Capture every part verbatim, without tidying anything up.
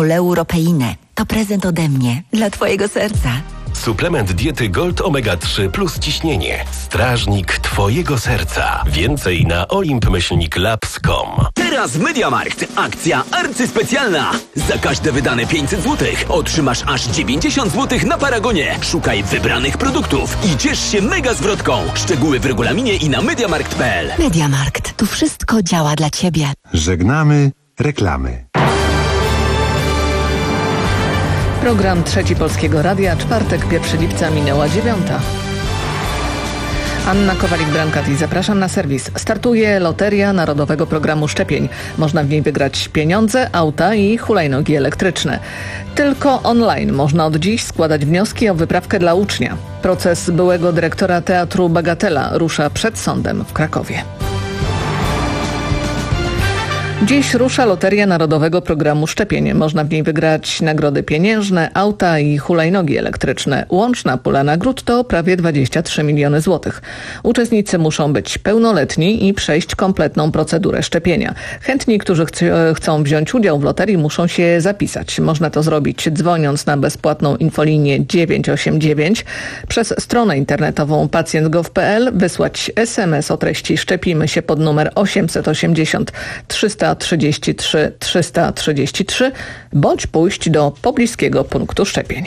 Oleuropeinę. To prezent ode mnie dla twojego serca. Suplement diety Gold Omega trzy plus ciśnienie. Strażnik twojego serca. Więcej na olimp myślnik labs kropka com. Teraz MediaMarkt. Akcja arcyspecjalna. Za każde wydane pięćset złotych otrzymasz aż dziewięćdziesiąt złotych na Paragonie. Szukaj wybranych produktów i ciesz się mega zwrotką. Szczegóły w regulaminie i na mediamarkt kropka p l. MediaMarkt. Tu wszystko działa dla ciebie. Żegnamy reklamy. Program Trzeci Polskiego Radia, czwartek, pierwszego lipca, minęła dziewiąta. Anna Kowalik-Brankat i zapraszam na serwis. Startuje Loteria Narodowego Programu Szczepień. Można w niej wygrać pieniądze, auta i hulajnogi elektryczne. Tylko online można od dziś składać wnioski o wyprawkę dla ucznia. Proces byłego dyrektora Teatru Bagatela rusza przed sądem w Krakowie. Dziś rusza Loteria Narodowego Programu Szczepień. Można w niej wygrać nagrody pieniężne, auta i hulajnogi elektryczne. Łączna pula nagród to prawie dwadzieścia trzy miliony złotych. Uczestnicy muszą być pełnoletni i przejść kompletną procedurę szczepienia. Chętni, którzy ch- chcą wziąć udział w loterii, muszą się zapisać. Można to zrobić dzwoniąc na bezpłatną infolinię dziewięć osiem dziewięć, przez stronę internetową pacjent kropka gov kropka p l, wysłać es em es o treści szczepimy się pod numer osiemset osiemdziesiąt trzysta trzydzieści trzy trzysta trzydzieści trzy bądź pójść do pobliskiego punktu szczepień.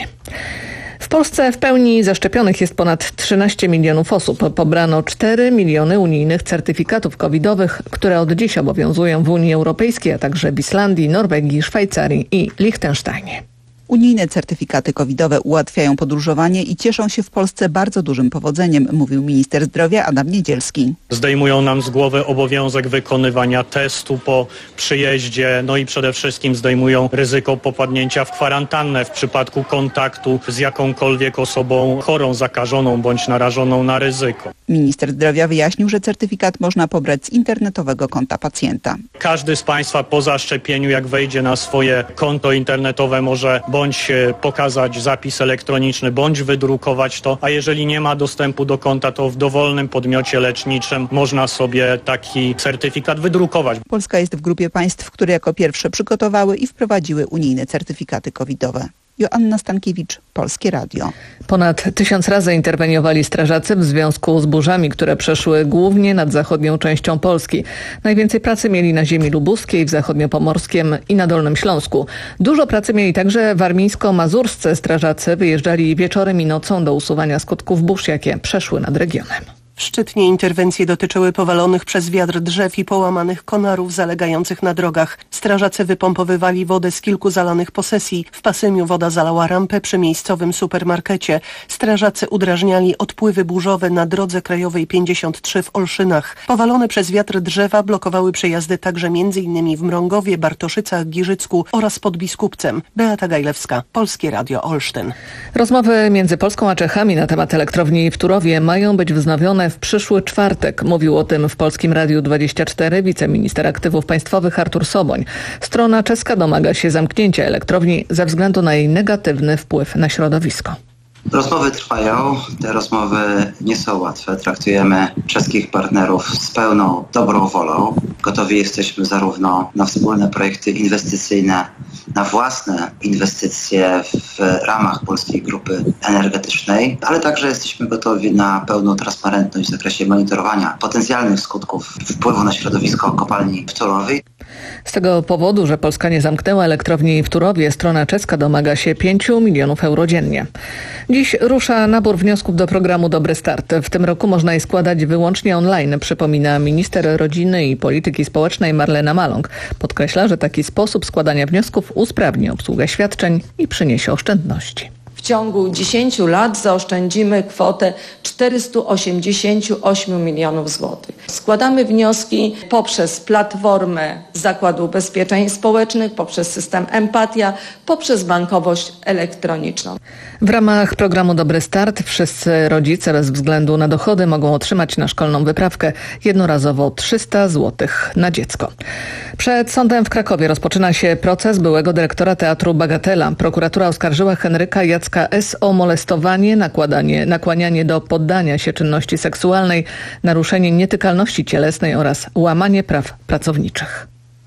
W Polsce w pełni zaszczepionych jest ponad trzynaście milionów osób. Pobrano cztery miliony unijnych certyfikatów covidowych, które od dziś obowiązują w Unii Europejskiej, a także w Islandii, Norwegii, Szwajcarii i Liechtensteinie. Unijne certyfikaty covidowe ułatwiają podróżowanie i cieszą się w Polsce bardzo dużym powodzeniem, mówił minister zdrowia Adam Niedzielski. Zdejmują nam z głowy obowiązek wykonywania testu po przyjeździe, no i przede wszystkim zdejmują ryzyko popadnięcia w kwarantannę w przypadku kontaktu z jakąkolwiek osobą chorą, zakażoną bądź narażoną na ryzyko. Minister zdrowia wyjaśnił, że certyfikat można pobrać z internetowego konta pacjenta. Każdy z Państwa po zaszczepieniu, jak wejdzie na swoje konto internetowe, może bądź pokazać zapis elektroniczny, bądź wydrukować to, a jeżeli nie ma dostępu do konta, to w dowolnym podmiocie leczniczym można sobie taki certyfikat wydrukować. Polska jest w grupie państw, które jako pierwsze przygotowały i wprowadziły unijne certyfikaty covidowe. Joanna Stankiewicz, Polskie Radio. Ponad tysiąc razy interweniowali strażacy w związku z burzami, które przeszły głównie nad zachodnią częścią Polski. Najwięcej pracy mieli na ziemi lubuskiej, w zachodniopomorskiem i na Dolnym Śląsku. Dużo pracy mieli także warmińsko-mazurscy strażacy. Wyjeżdżali wieczorem i nocą do usuwania skutków burz, jakie przeszły nad regionem. W Szczytnie interwencje dotyczyły powalonych przez wiatr drzew i połamanych konarów zalegających na drogach. Strażacy wypompowywali wodę z kilku zalanych posesji. W Pasymiu woda zalała rampę przy miejscowym supermarkecie. Strażacy udrażniali odpływy burzowe na drodze krajowej pięćdziesiąt trzy w Olszynach. Powalone przez wiatr drzewa blokowały przejazdy także m.in. w Mrągowie, Bartoszycach, Giżycku oraz pod Biskupcem. Beata Gajlewska, Polskie Radio Olsztyn. Rozmowy między Polską a Czechami na temat elektrowni w Turowie mają być wznowione w przyszły czwartek. Mówił o tym w Polskim Radiu dwadzieścia cztery wiceminister aktywów państwowych Artur Soboń. Strona czeska domaga się zamknięcia elektrowni ze względu na jej negatywny wpływ na środowisko. Rozmowy trwają, te rozmowy nie są łatwe. Traktujemy czeskich partnerów z pełną dobrą wolą. Gotowi jesteśmy zarówno na wspólne projekty inwestycyjne, na własne inwestycje w ramach Polskiej Grupy Energetycznej, ale także jesteśmy gotowi na pełną transparentność w zakresie monitorowania potencjalnych skutków wpływu na środowisko kopalni w Turowie. Z tego powodu, że Polska nie zamknęła elektrowni w Turowie, strona czeska domaga się pięciu milionów euro dziennie. Dziś rusza nabór wniosków do programu Dobry Start. W tym roku można je składać wyłącznie online, przypomina minister rodziny i polityki społecznej Marlena Maląg. Podkreśla, że taki sposób składania wniosków usprawni obsługę świadczeń i przyniesie oszczędności. W ciągu dziesięciu lat zaoszczędzimy kwotę czterysta osiemdziesiąt osiem milionów złotych. Składamy wnioski poprzez platformę Zakładu Ubezpieczeń Społecznych, poprzez system Empatia, poprzez bankowość elektroniczną. W ramach programu Dobry Start wszyscy rodzice bez względu na dochody mogą otrzymać na szkolną wyprawkę jednorazowo trzysta złotych na dziecko. Przed sądem w Krakowie rozpoczyna się proces byłego dyrektora Teatru Bagatela. Prokuratura oskarżyła Henryka Jacka S. o molestowanie, nakładanie, nakłanianie do poddania się czynności seksualnej, naruszenie nietykalności cielesnej oraz łamanie praw pracowniczych.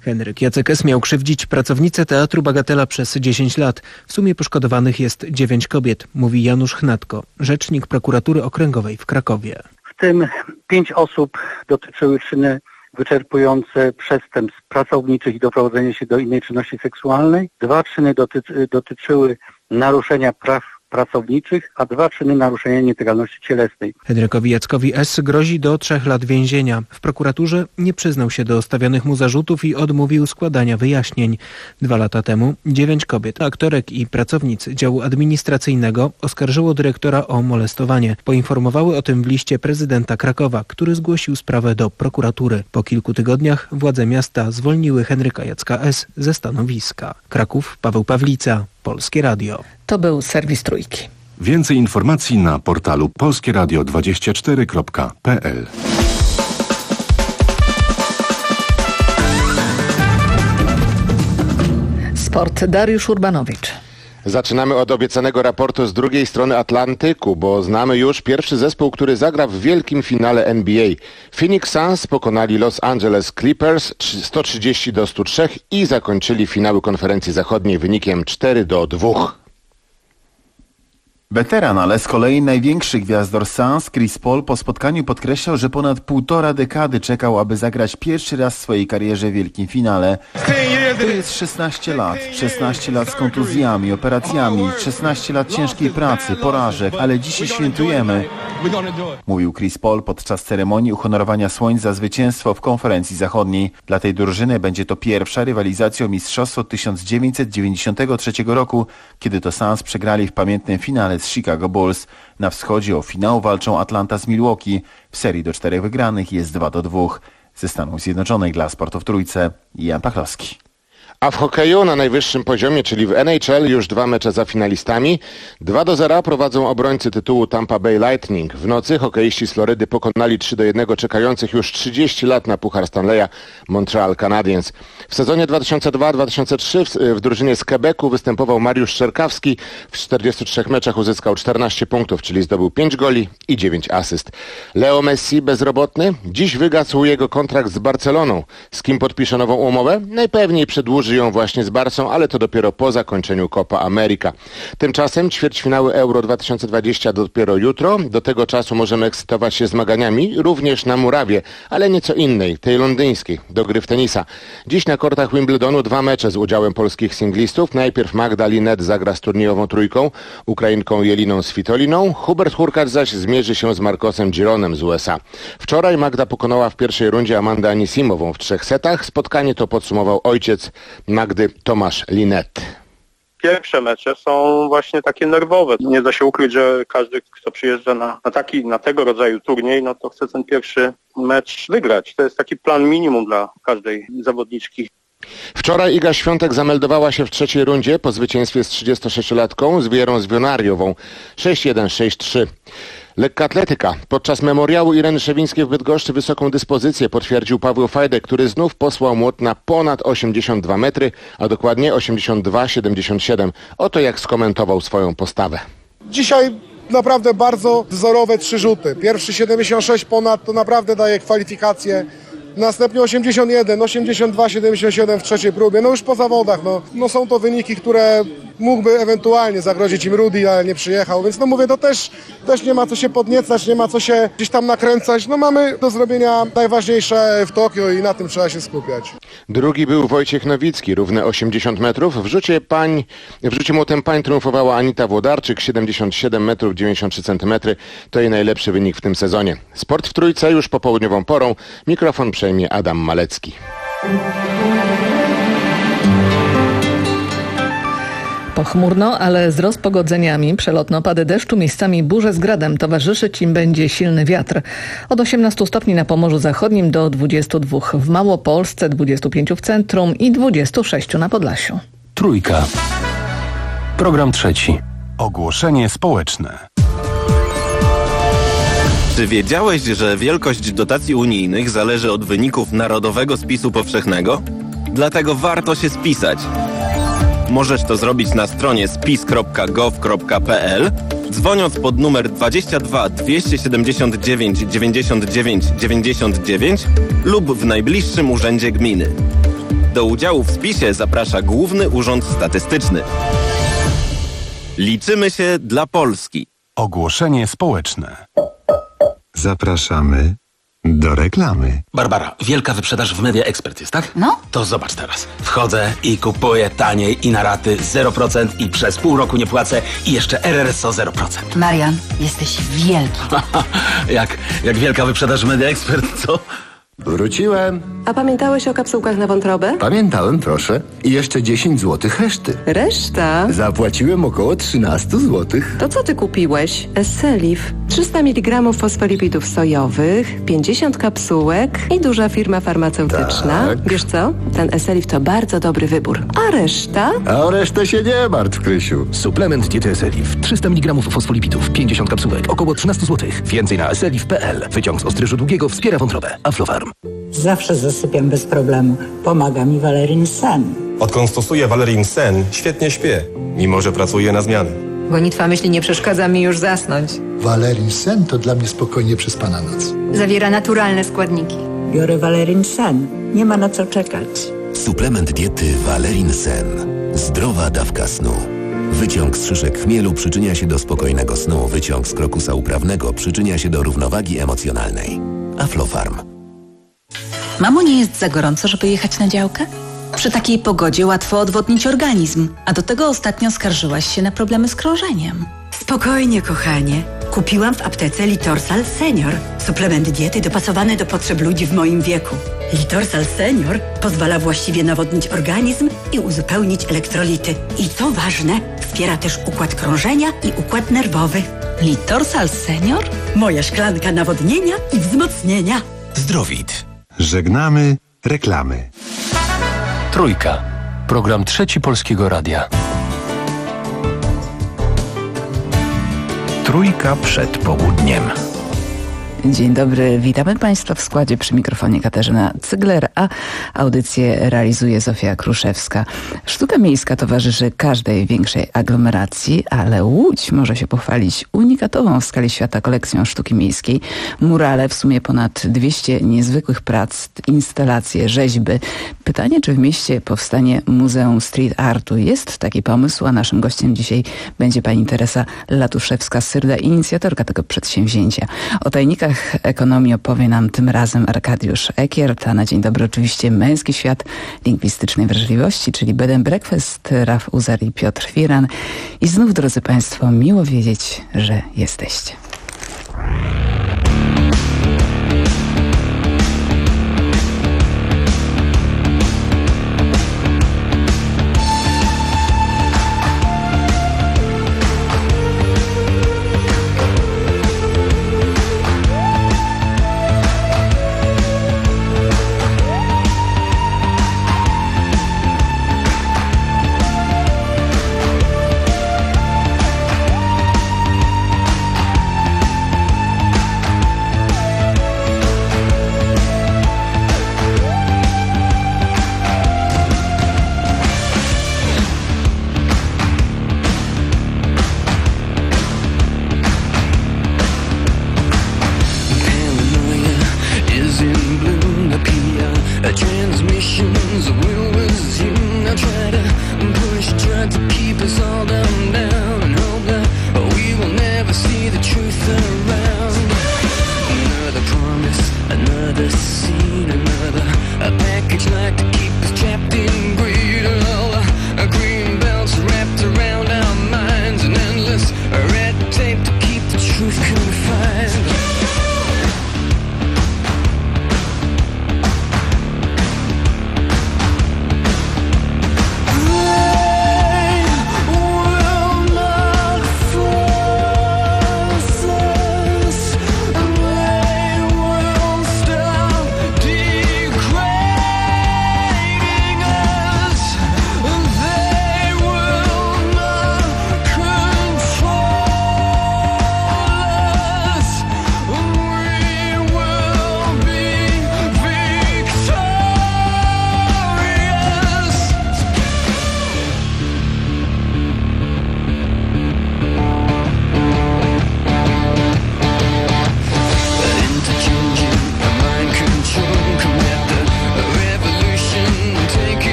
Henryk Jacek S. miał krzywdzić pracownicę Teatru Bagatela przez dziesięć lat. W sumie poszkodowanych jest dziewięć kobiet, mówi Janusz Chnatko, rzecznik prokuratury okręgowej w Krakowie. W tym pięć osób dotyczyły czyny wyczerpujące przestępstw pracowniczych i doprowadzenie się do innej czynności seksualnej. Dwa czyny dotyczy, dotyczyły naruszenia praw pracowniczych, a dwa czyny naruszenia nietykalności cielesnej. Henrykowi Jackowi S. grozi do trzech lat więzienia. W prokuraturze nie przyznał się do stawianych mu zarzutów i odmówił składania wyjaśnień. Dwa lata temu dziewięć kobiet, aktorek i pracownic działu administracyjnego oskarżyło dyrektora o molestowanie. Poinformowały o tym w liście prezydenta Krakowa, który zgłosił sprawę do prokuratury. Po kilku tygodniach władze miasta zwolniły Henryka Jacka S. ze stanowiska. Kraków, Paweł Pawlica, Polskie Radio. To był serwis Trójki. Więcej informacji na portalu polskie radio dwadzieścia cztery kropka p l. Sport. Dariusz Urbanowicz. Zaczynamy od obiecanego raportu z drugiej strony Atlantyku, bo znamy już pierwszy zespół, który zagra w wielkim finale N B A. Phoenix Suns pokonali Los Angeles Clippers sto trzydzieści do stu trzech i zakończyli finały konferencji zachodniej wynikiem cztery do dwóch. Weteran, ale z kolei największy gwiazdor Suns, Chris Paul, po spotkaniu podkreślał, że ponad półtora dekady czekał, aby zagrać pierwszy raz w swojej karierze w wielkim finale. To jest szesnaście lat. szesnaście lat z kontuzjami, operacjami, szesnaście lat ciężkiej pracy, porażek, ale dzisiaj świętujemy, mówił Chris Paul podczas ceremonii uhonorowania Słońc za zwycięstwo w konferencji zachodniej. Dla tej drużyny będzie to pierwsza rywalizacja o mistrzostwo tysiąc dziewięćset dziewięćdziesiątego trzeciego roku, kiedy to Suns przegrali w pamiętnym finale z Chicago Bulls. Na wschodzie o finał walczą Atlanta z Milwaukee. W serii do czterech wygranych jest dwa do dwóch. Ze Stanów Zjednoczonych dla Sportu w Trójce Jan Pachlowski. A w hokeju na najwyższym poziomie, czyli w N H L, już dwa mecze za finalistami. dwa do zera prowadzą obrońcy tytułu Tampa Bay Lightning. W nocy hokeiści z Florydy pokonali trzy do jednego czekających już trzydzieści lat na Puchar Stanleya Montreal Canadiens. W sezonie dwa tysiące drugi dwa tysiące trzeci w, w drużynie z Quebecu występował Mariusz Szczerkawski. W czterdziestu trzech meczach uzyskał czternaście punktów, czyli zdobył pięć goli i dziewięć asyst. Leo Messi bezrobotny? Dziś wygasł jego kontrakt z Barceloną. Z kim podpisze nową umowę? Najpewniej przedłuży ją właśnie z Barcą, ale to dopiero po zakończeniu Copa America. Tymczasem ćwierćfinały Euro dwa tysiące dwadzieścia dopiero jutro. Do tego czasu możemy ekscytować się zmaganiami również na murawie, ale nieco innej, tej londyńskiej, do gry w tenisa. Dziś na kortach Wimbledonu dwa mecze z udziałem polskich singlistów. Najpierw Magda Linette zagra z turniejową trójką, Ukrainką Jeliną Svitoliną. Hubert Hurkacz zaś zmierzy się z Marcosem Gironem z U S A. Wczoraj Magda pokonała w pierwszej rundzie Amandę Anisimową w trzech setach. Spotkanie to podsumował ojciec Magdy, Tomasz Linette. Pierwsze mecze są właśnie takie nerwowe. Nie da się ukryć, że każdy, kto przyjeżdża na, na taki, na tego rodzaju turniej, no to chce ten pierwszy mecz wygrać. To jest taki plan minimum dla każdej zawodniczki. Wczoraj Iga Świątek zameldowała się w trzeciej rundzie po zwycięstwie z trzydziestosześciolatką z Wierą Zwionariową sześć jeden sześć trzy. Lekkoatletyka. Podczas memoriału Ireny Szewińskiej w Bydgoszczy wysoką dyspozycję potwierdził Paweł Fajdek, który znów posłał młot na ponad osiemdziesiąt dwa metry, a dokładnie osiemdziesiąt dwa siedemdziesiąt siedem. Oto jak skomentował swoją postawę. Dzisiaj naprawdę bardzo wzorowe trzy rzuty. Pierwszy siedemdziesiąt sześć ponad to naprawdę daje kwalifikację. Następnie osiemdziesiąt jeden, osiemdziesiąt dwa siedemdziesiąt siedem w trzeciej próbie. No już po zawodach. No, no są to wyniki, które mógłby ewentualnie zagrozić im Rudy, ale nie przyjechał. Więc no mówię, to też, też nie ma co się podniecać, nie ma co się gdzieś tam nakręcać. No mamy do zrobienia najważniejsze w Tokio i na tym trzeba się skupiać. Drugi był Wojciech Nowicki, równe osiemdziesiąt metrów. W rzucie pań, w rzucie młotem pań triumfowała Anita Włodarczyk, siedemdziesiąt siedem metrów dziewięćdziesiąt trzy centymetry. To jej najlepszy wynik w tym sezonie. Sport w Trójce już popołudniową porą. Mikrofon przejmie Adam Malecki. Pochmurno, ale z rozpogodzeniami, przelotne opady deszczu, miejscami burze z gradem. Towarzyszyć im będzie silny wiatr. Od osiemnastu stopni na Pomorzu Zachodnim do dwudziestu dwóch w Małopolsce, dwudziestu pięciu w centrum i dwudziestu sześciu na Podlasiu. Trójka. Program trzeci. Ogłoszenie społeczne. Czy wiedziałeś, że wielkość dotacji unijnych zależy od wyników Narodowego Spisu Powszechnego? Dlatego warto się spisać. Możesz to zrobić na stronie spis kropka gov kropka p l, dzwoniąc pod numer dwadzieścia dwa dwieście siedemdziesiąt dziewięć dziewięćdziesiąt dziewięć dziewięćdziesiąt dziewięć lub w najbliższym urzędzie gminy. Do udziału w spisie zaprasza Główny Urząd Statystyczny. Liczymy się dla Polski. Ogłoszenie społeczne. Zapraszamy do reklamy. Barbara, wielka wyprzedaż w Media Expert jest, tak? No. To zobacz teraz. Wchodzę i kupuję taniej i na raty zero procent i przez pół roku nie płacę i jeszcze R R S O zero procent. Marian, jesteś wielki. jak, jak wielka wyprzedaż w Media Expert, co? Wróciłem. A pamiętałeś o kapsułkach na wątrobę? Pamiętałem, proszę. I jeszcze dziesięć złotych reszty. Reszta? Zapłaciłem około trzynaście złotych. To co ty kupiłeś? Esselif. trzysta miligramów fosfolipidów sojowych, pięćdziesiąt kapsułek i duża firma farmaceutyczna. Tak. Wiesz co? Ten Esselif to bardzo dobry wybór. A reszta? A o resztę się nie martw, Krysiu. Suplement diety Esselif. trzysta miligramów fosfolipidów, pięćdziesiąt kapsułek, około trzynaście złotych. Więcej na esselif kropka p l. Wyciąg z ostryżu długiego wspiera wątrobę. Aflofarm. Zawsze zasypiam bez problemu. Pomaga mi Valerin Sen. Odkąd stosuję Valerin Sen, świetnie śpię, mimo że pracuję na zmiany. Gonitwa myśli nie przeszkadza mi już zasnąć. Valerin Sen to dla mnie spokojnie przespana noc. Zawiera naturalne składniki. Biorę Valerin Sen. Nie ma na co czekać. Suplement diety Valerin Sen. Zdrowa dawka snu. Wyciąg z szyszek chmielu przyczynia się do spokojnego snu. Wyciąg z krokusa uprawnego przyczynia się do równowagi emocjonalnej. Aflofarm. Mamo, nie jest za gorąco, żeby jechać na działkę? Przy takiej pogodzie łatwo odwodnić organizm, a do tego ostatnio skarżyłaś się na problemy z krążeniem. Spokojnie, kochanie. Kupiłam w aptece Litorsal Senior. Suplement diety dopasowany do potrzeb ludzi w moim wieku. Litorsal Senior pozwala właściwie nawodnić organizm i uzupełnić elektrolity. I co ważne, wspiera też układ krążenia i układ nerwowy. Litorsal Senior? Moja szklanka nawodnienia i wzmocnienia. Zdrowit. Żegnamy reklamy. Trójka. Program Trzeci Polskiego Radia. Trójka przed południem. Dzień dobry, witamy Państwa w składzie, przy mikrofonie Katarzyna Cygler, a audycję realizuje Zofia Kruszewska. Sztuka miejska towarzyszy każdej większej aglomeracji, ale Łódź może się pochwalić unikatową w skali świata kolekcją sztuki miejskiej. Murale, w sumie ponad dwieście niezwykłych prac, instalacje, rzeźby. Pytanie, czy w mieście powstanie Muzeum Street Artu? Jest taki pomysł, a naszym gościem dzisiaj będzie pani Teresa Latuszewska-Syrda, inicjatorka tego przedsięwzięcia. O tajnikach ekonomii opowie nam tym razem Arkadiusz Ekiert, a na dzień dobry oczywiście męski świat lingwistycznej wrażliwości, czyli Bed and Breakfast, Raf Uzar i Piotr Firan. I znów, drodzy Państwo, miło wiedzieć, że jesteście.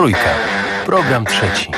Trójka. Program trzeci.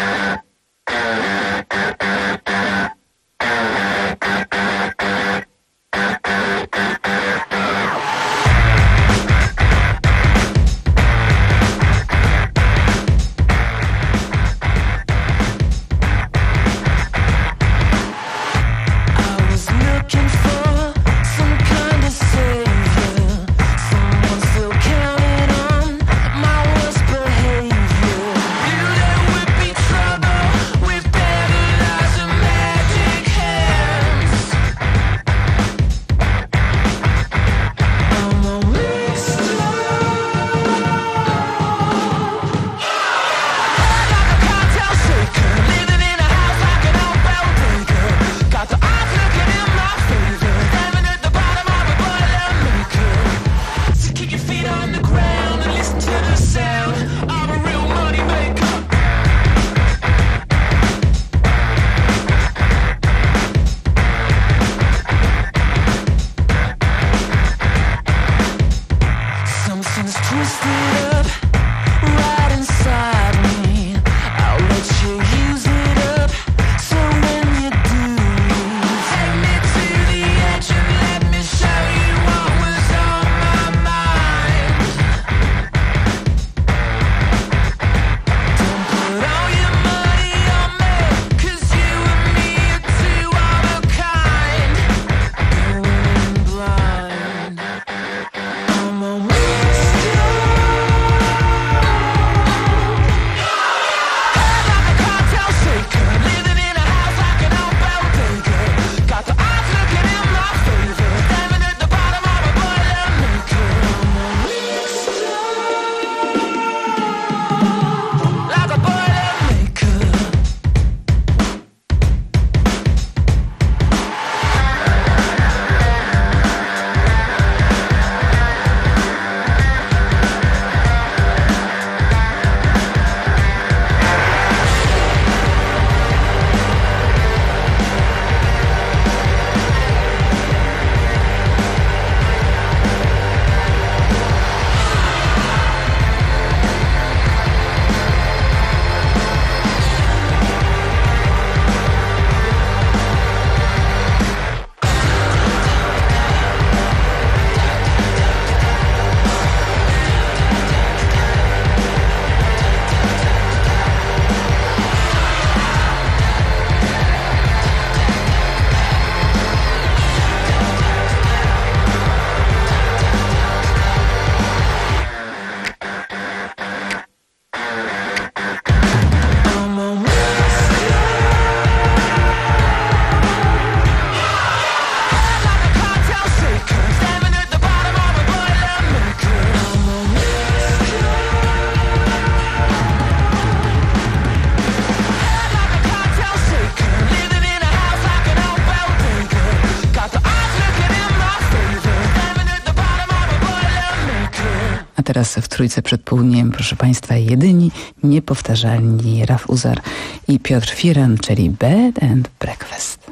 Teraz w Trójce przed południem, proszę Państwa, jedyni, niepowtarzalni Raf Uzar i Piotr Firan, czyli Bed and Breakfast.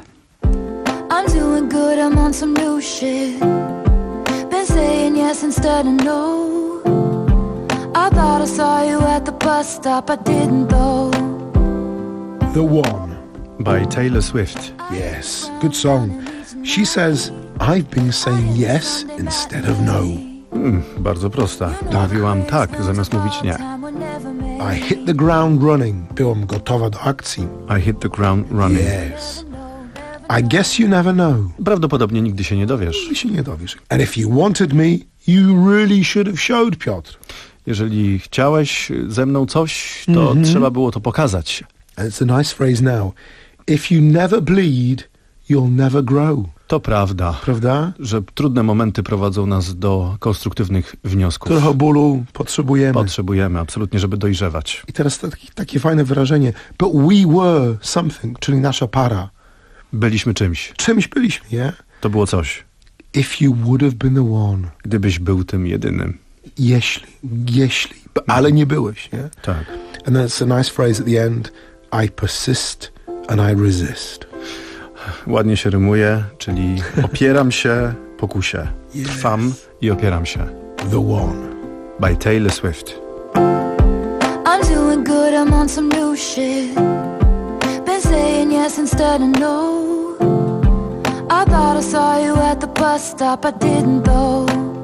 I'm doing good, I'm on some new shit. Been saying yes instead of no. I thought I saw you at the bus stop, I didn't though. The One by Taylor Swift. Yes, good song. She says, I've been saying yes instead of no. Hmm, bardzo prosta. Mówiłam tak, zamiast mówić nie. I hit the ground running. Byłam gotowa do akcji. I hit the ground running. Yes. I guess you never know. Prawdopodobnie nigdy się nie dowiesz. Nigdy się nie dowiesz. And if you wanted me, you really should have showed, Piotr. Jeżeli chciałeś ze mną coś, to mm-hmm. trzeba było to pokazać. And it's a nice phrase now. If you never bleed, you'll never grow. To prawda. Prawda? Że trudne momenty prowadzą nas do konstruktywnych wniosków. Trochę bólu potrzebujemy. Potrzebujemy, absolutnie, żeby dojrzewać. I teraz taki, takie fajne wyrażenie. But we were something, czyli nasza para. Byliśmy czymś. Czymś byliśmy, nie? Yeah? To było coś. If you would have been the one. Gdybyś był tym jedynym. Jeśli, jeśli, ale nie byłeś, nie? Tak. And then it's a nice phrase at the end. I persist and I resist. Ładnie się rymuje, czyli opieram się, pokusie. Yes. Trwam i opieram się. The One by Taylor Swift. I'm doing good. good, I'm on some new shit. Been saying yes instead of no. I thought I saw you at the bus stop, I didn't though.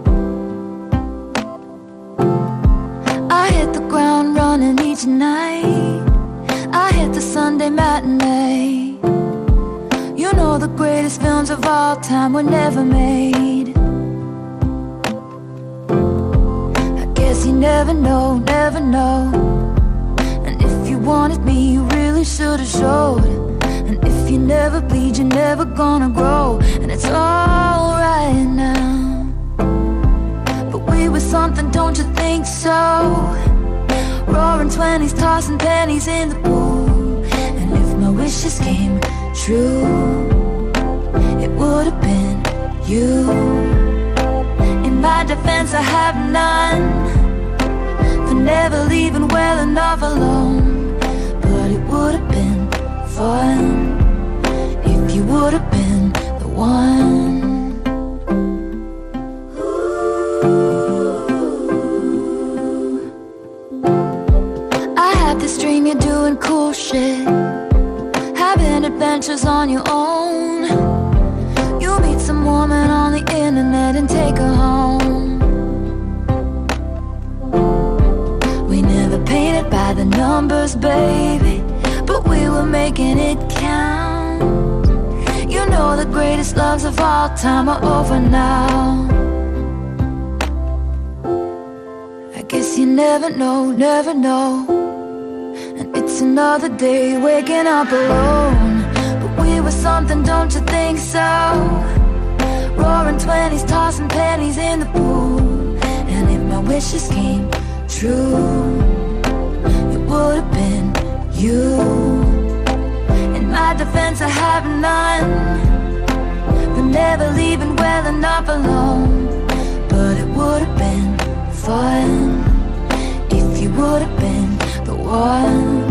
I hit the ground running each night. I hit the Sunday matinee. You know the greatest films of all time were never made. I guess you never know, never know. And if you wanted me, you really should have showed. And if you never bleed, you're never gonna grow. And it's alright now. But we were something, don't you think so? Roaring twenties, tossing pennies in the pool. And if my wishes came true, it would have been you. In my defense, I have none for never leaving well enough alone. But it would have been fun if you would have been the one. I had this dream you're doing cool shit, having adventures on your own. You meet some woman on the internet and take her home. We never painted by the numbers, baby, but we were making it count. You know the greatest loves of all time are over now. I guess you never know, never know. And it's another day waking up alone. But we were something, don't you think so? Roaring twenties, tossing pennies in the pool. And if my wishes came true, it would have been you. In my defense, I have none for never leaving well enough alone. But it would have been fun if you would have been the one.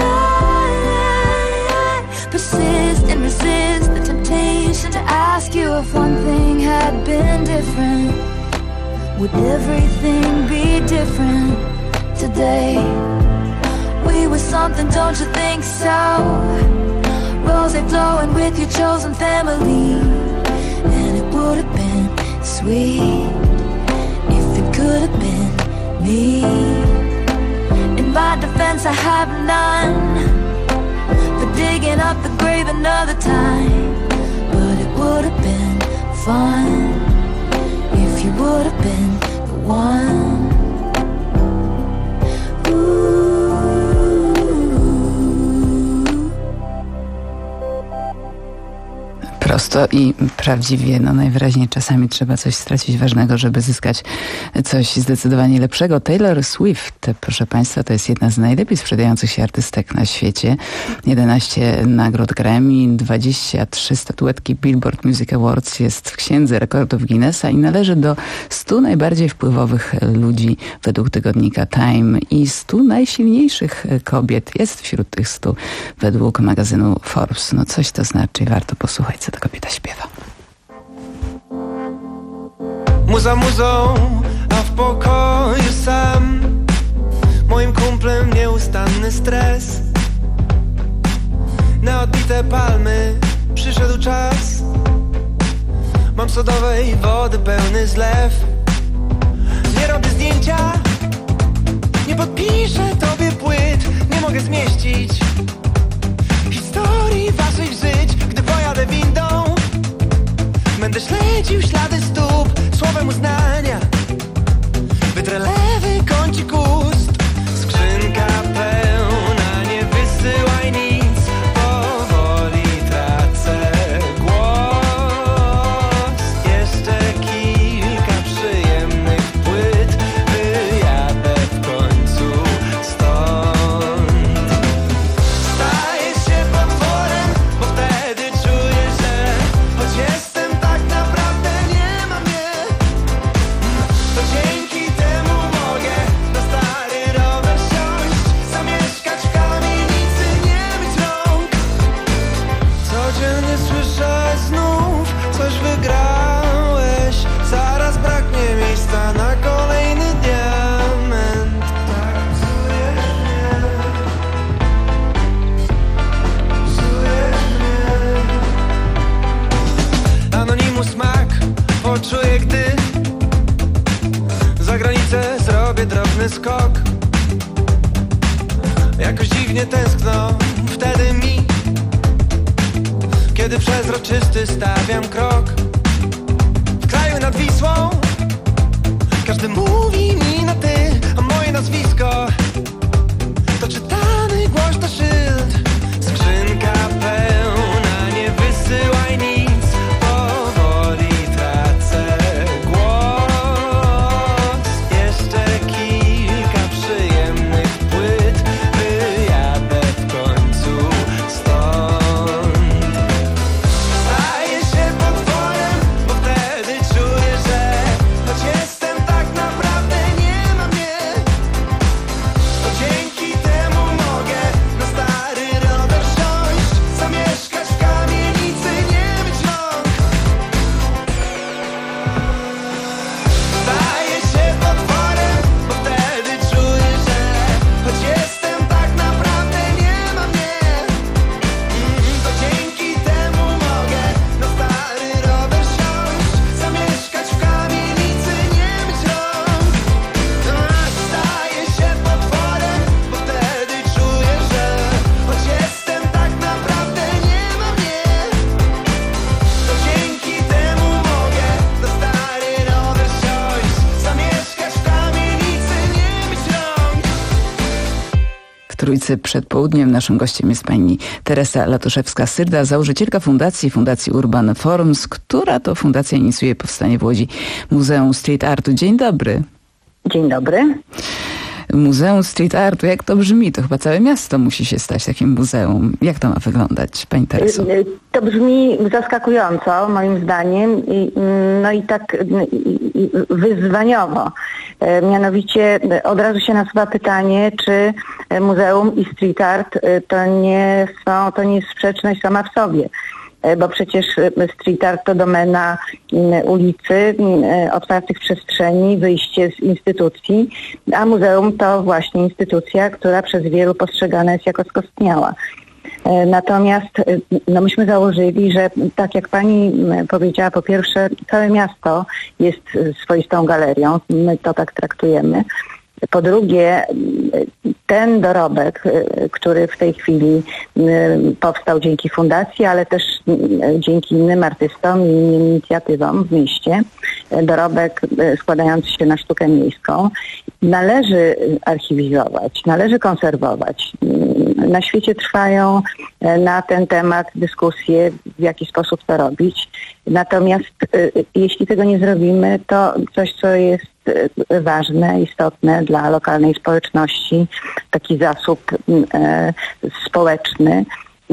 I, I persist and resist the temptation to ask you if one thing had been different. Would everything be different today? We were something, don't you think so? Rose flowing with your chosen family. And it would have been sweet if it could have been me. In my defense, I have none for digging up the grave another time. But it would have been fun if you would have been the one. Prosto i prawdziwie, no najwyraźniej czasami trzeba coś stracić ważnego, żeby zyskać coś zdecydowanie lepszego. Taylor Swift, proszę Państwa, to jest jedna z najlepiej sprzedających się artystek na świecie. jedenaście nagród Grammy, dwadzieścia trzy statuetki Billboard Music Awards, jest w księdze rekordów Guinnessa i należy do stu najbardziej wpływowych ludzi według tygodnika Time i stu najsilniejszych kobiet. Jest wśród tych stu według magazynu Forbes. No coś to znaczy, warto posłuchać, co ta kobieta śpiewa. Muza muzą, a w pokoju sam. Moim kumplem nieustanny stres. Na odbite palmy przyszedł czas. Mam sodowej wody pełny zlew. Nie robię zdjęcia, nie podpiszę tobie płyt. Nie mogę zmieścić historii waszych żyć. Gdy pojadę windą, będę śledził ślady stóp. Słowem uznania wytrę lewy kącik ust. Skrzynka pełna, nie wysyłaj nic. Powoli tracę głos. Jeszcze kilka przyjemnych płyt. Wyjadę w końcu stąd. Staję się potworem, bo wtedy czuję, że choć jestem tak naprawdę nie mam czuję, gdy za granicę zrobię drobny skok. Jakoś dziwnie tęskno wtedy mi, kiedy przezroczysty stawiam krok. W kraju nad Wisłą każdy mówi mi na ty, a moje nazwisko to czytany głośno szyld. Skrzynka pełna, nie wysyłaj nic, powoli tracę głos. Jeszcze kilka przyjemnych płyt, wyjadę w końcu stąd. Staję się potworem, bo wtedy czuję, że choć jestem tak naprawdę nie ma mnie, to dzięki temu mogę na stary rower wsiąść, zamieszkać w kamienicy, nie mieć rąk. Staję się potworem, bo wtedy czuję, że choć jestem tak naprawdę nie ma mnie, to dzięki temu mogę na stary rower wsiąść, zamieszkać w kamienicy, nie mieć rąk. Staję się potworem, bo wtedy czuję, że choć jestem tak naprawdę nie ma mnie, to dzięki temu mogę na stary rower wsiąść, zamieszkać w kamienicy, nie mieć rąk. W Trójce przed południem naszym gościem jest pani Teresa Latuszewska-Syrda, założycielka fundacji, Fundacji Urban Forums, która to fundacja inicjuje powstanie w Łodzi Muzeum Street Artu. Dzień dobry. Dzień dobry. Muzeum Street Artu, jak to brzmi? To chyba całe miasto musi się stać takim muzeum. Jak to ma wyglądać, pani Tereso? To brzmi zaskakująco, moim zdaniem, i, no i tak i, i wyzwaniowo. E, Mianowicie od razu się nasuwa pytanie, czy muzeum i street art e, to nie są, to nie jest sprzeczność sama w sobie. E, Bo przecież street art to domena m, ulicy, m, otwartych przestrzeni, wyjście z instytucji, a muzeum to właśnie instytucja, która przez wielu postrzegana jest jako skostniała. E, Natomiast e, no myśmy założyli, że tak jak pani m, powiedziała, po pierwsze całe miasto jest e, swoistą galerią, my to tak traktujemy. Po drugie, ten dorobek, który w tej chwili powstał dzięki fundacji, ale też dzięki innym artystom i innym inicjatywom w mieście, dorobek składający się na sztukę miejską, należy archiwizować, należy konserwować. Na świecie trwają na ten temat dyskusje, w jaki sposób to robić. Natomiast jeśli tego nie zrobimy, to coś, co jest ważne, istotne dla lokalnej społeczności, taki zasób e, społeczny,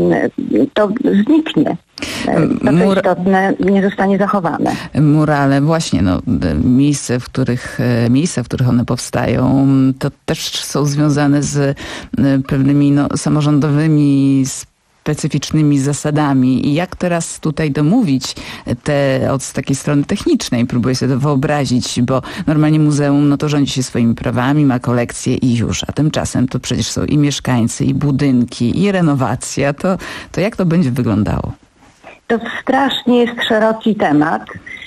to zniknie. To, co istotne, nie zostanie zachowane. Murale, właśnie, no, miejsce, w których, miejsca, w których one powstają, to też są związane z pewnymi no, samorządowymi specyficznymi zasadami. I jak teraz tutaj domówić te od takiej strony technicznej, próbuję sobie to wyobrazić, bo normalnie muzeum no to rządzi się swoimi prawami, ma kolekcję i już, a tymczasem to przecież są i mieszkańcy, i budynki, i renowacja. To, to jak to będzie wyglądało? To strasznie jest szeroki temat.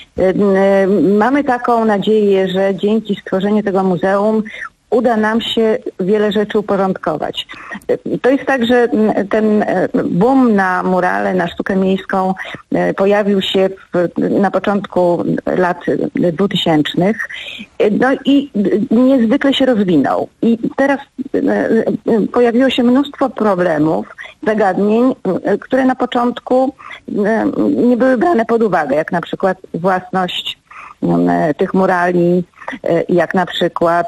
Mamy taką nadzieję, że dzięki stworzeniu tego muzeum uda nam się wiele rzeczy uporządkować. To jest tak, że ten boom na murale, na sztukę miejską pojawił się w, na początku lat dwutysięcznych, no i niezwykle się rozwinął. I teraz pojawiło się mnóstwo problemów, zagadnień, które na początku nie były brane pod uwagę, jak na przykład własność tych murali, jak na przykład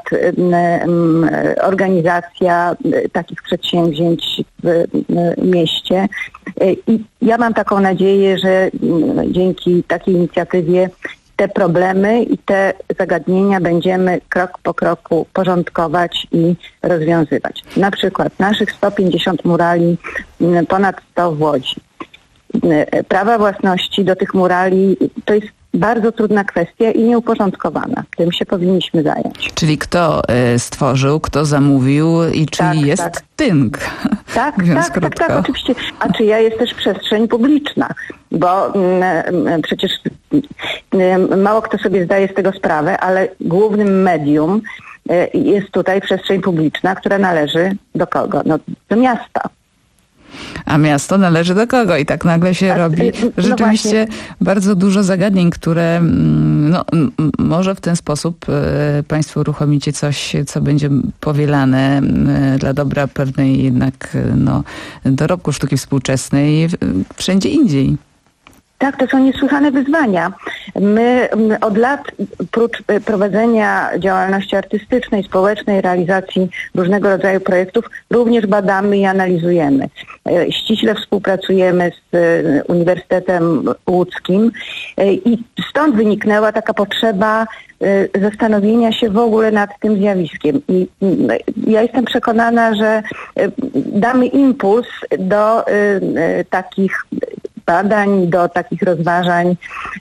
organizacja takich przedsięwzięć w mieście. I ja mam taką nadzieję, że dzięki takiej inicjatywie te problemy i te zagadnienia będziemy krok po kroku porządkować i rozwiązywać. Na przykład naszych sto pięćdziesiąt murali, ponad sto w Łodzi. Prawa własności do tych murali to jest bardzo trudna kwestia i nieuporządkowana. Tym się powinniśmy zająć. Czyli kto y, stworzył, kto zamówił i czyli Tak, jest tak. tynk. Tak, Mówiąc tak, tak, krótko. tak, oczywiście. A czyja jest też przestrzeń publiczna, bo mm, przecież mm, mało kto sobie zdaje z tego sprawę, ale głównym medium y, jest tutaj przestrzeń publiczna, która należy do kogo? No, do miasta. A miasto należy do kogo? I tak nagle się A, robi no rzeczywiście właśnie. bardzo dużo zagadnień, które mm, no, m, może w ten sposób e, państwo uruchomicie coś, co będzie powielane e, dla dobra pewnej jednak e, no, dorobku sztuki współczesnej e, wszędzie indziej. Tak, to są niesłychane wyzwania. My m, od lat, prócz e, prowadzenia działalności artystycznej, społecznej, realizacji różnego rodzaju projektów, również badamy i analizujemy. E, Ściśle współpracujemy z e, Uniwersytetem Łódzkim e, i stąd wyniknęła taka potrzeba e, zastanowienia się w ogóle nad tym zjawiskiem. I m, ja jestem przekonana, że e, damy impuls do e, e, takich badań, do takich rozważań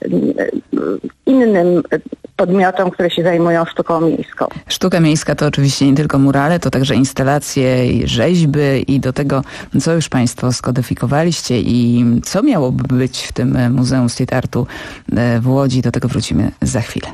innym podmiotom, które się zajmują sztuką miejską. Sztuka miejska to oczywiście nie tylko murale, to także instalacje i rzeźby i do tego, co już państwo skodyfikowaliście i co miałoby być w tym Muzeum Street Artu w Łodzi, do tego wrócimy za chwilę.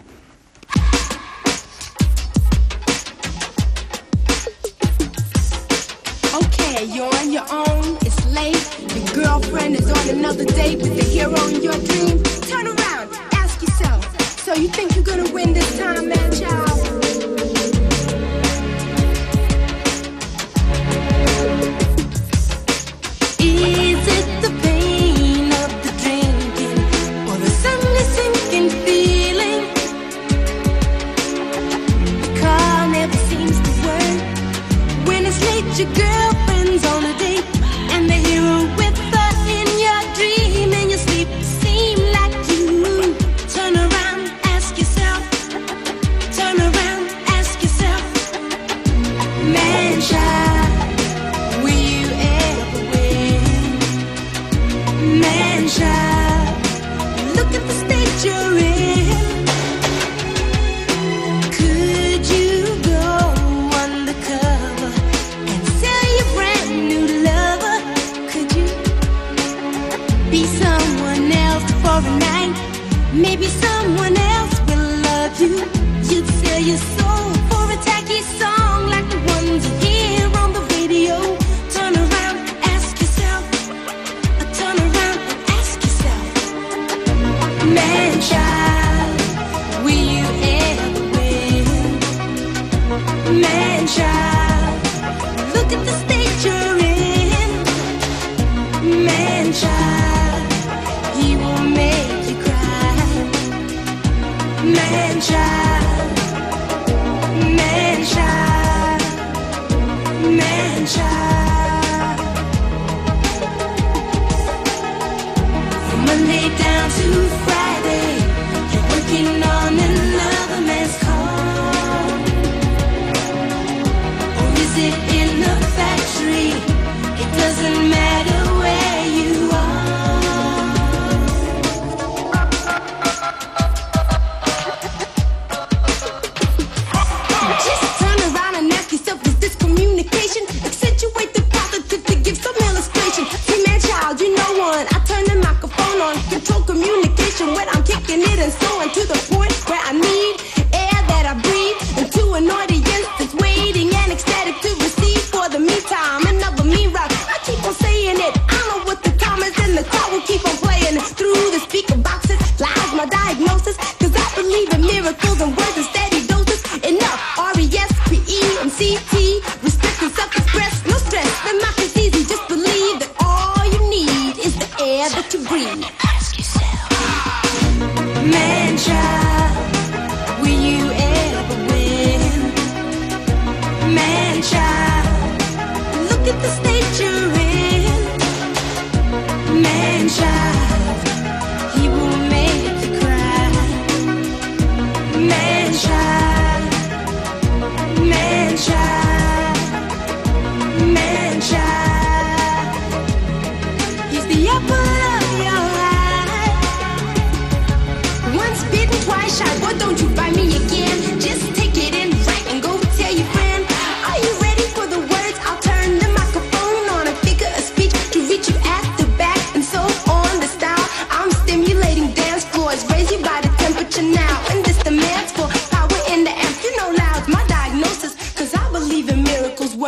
Okay, you're on your own, it's late. Your girlfriend is on another date with the hero in your dream. Turn around, ask yourself, so you think you're gonna win this time, man, child? Is it the pain of the drinking or the suddenly sinking feeling? The car never seems to work. When it's late, your girlfriend's on a date, and the hero with her in your dream. In your sleep, seem like you. Turn around, ask yourself. Turn around, ask yourself. Man, child, will you ever win? Man, child, look at the state you're in. Could you go undercover and sell your brand new lover? Could you be someone else for a night? Maybe someone else will love you. You'd sell your soul for a tacky song like the ones you hear on the radio. Turn around, ask yourself. Turn around and ask yourself. Man, child, will you ever win? Man, child, look at the state you're in. Man, child, he will make you cry. Man, child, man, child, man, child. From Monday down to Friday, you're working on another man's car. Or is it in the factory? It doesn't matter where you are. Just turn around and ask yourself, is this communication? Accentuate the positive to give some illustration. See, man, child, you know one. I turn the microphone on, control communication when I'm kicking it and so on to the point where I need air that I breathe into an audience that's waiting and ecstatic to receive. For the meantime, another me rock. I keep on saying it. I know what the time is, and the car will keep on playing through the speaker boxes. Lies my diagnosis, cause I believe in miracles and words and steady doses. Enough, R E S P E and C T. Respect and self-express, no stress. The math is easy, just believe that all you need is the air that you breathe. Ask yourself, man, child, will you ever win? Man, child, look at the state you're in. Man, child, he will make you cry. Man,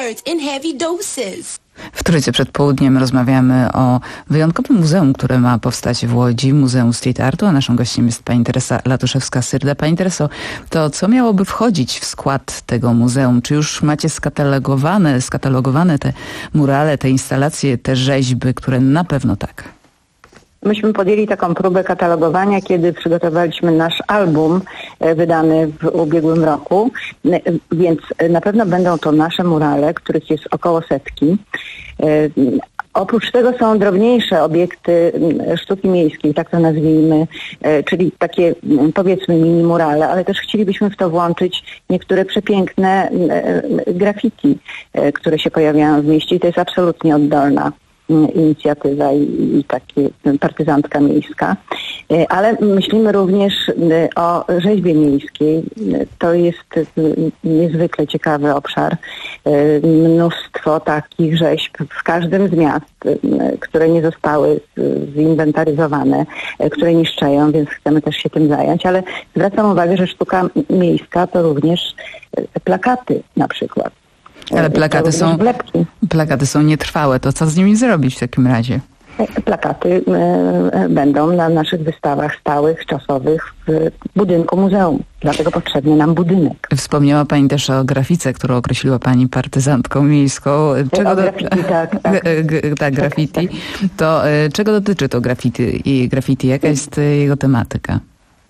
words in heavy doses. W Trójce przed południem rozmawiamy o wyjątkowym muzeum, które ma powstać w Łodzi, Muzeum Street Artu, a naszą gościem jest pani Teresa Latuszewska-Syrda. Pani Tereso, to co miałoby wchodzić w skład tego muzeum? Czy już macie skatalogowane, skatalogowane te murale, te instalacje, te rzeźby, które na pewno tak? Myśmy podjęli taką próbę katalogowania, kiedy przygotowaliśmy nasz album e, wydany w ubiegłym roku, e, więc na pewno będą to nasze murale, których jest około setki. E, oprócz tego są drobniejsze obiekty m, sztuki miejskiej, tak to nazwijmy, e, czyli takie m, powiedzmy mini murale, ale też chcielibyśmy w to włączyć niektóre przepiękne e, graffiti, e, które się pojawiają w mieście i to jest absolutnie oddolna inicjatywa i, i takie partyzantka miejska, ale myślimy również o rzeźbie miejskiej. To jest niezwykle ciekawy obszar. Mnóstwo takich rzeźb w każdym z miast, które nie zostały zinwentaryzowane, które niszczeją, więc chcemy też się tym zająć, ale zwracam uwagę, że sztuka miejska to również plakaty na przykład. Ale plakaty są, plakaty są nietrwałe. To co z nimi zrobić w takim razie? Plakaty e, będą na naszych wystawach stałych, czasowych w budynku muzeum. Dlatego potrzebny nam budynek. Wspomniała pani też o grafice, którą określiła pani partyzantką miejską. Czego o graffiti, do... tak. Tak, tak graffiti. To czego dotyczy to graffiti i graffiti? Jaka jest jego tematyka?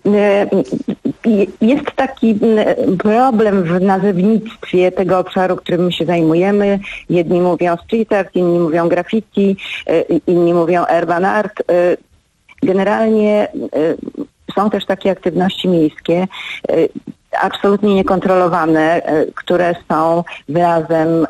Jest taki problem w nazewnictwie tego obszaru, którym my się zajmujemy. Jedni mówią street art, inni mówią graffiti, inni mówią urban art. Generalnie są też takie aktywności miejskie, absolutnie niekontrolowane, które są wyrazem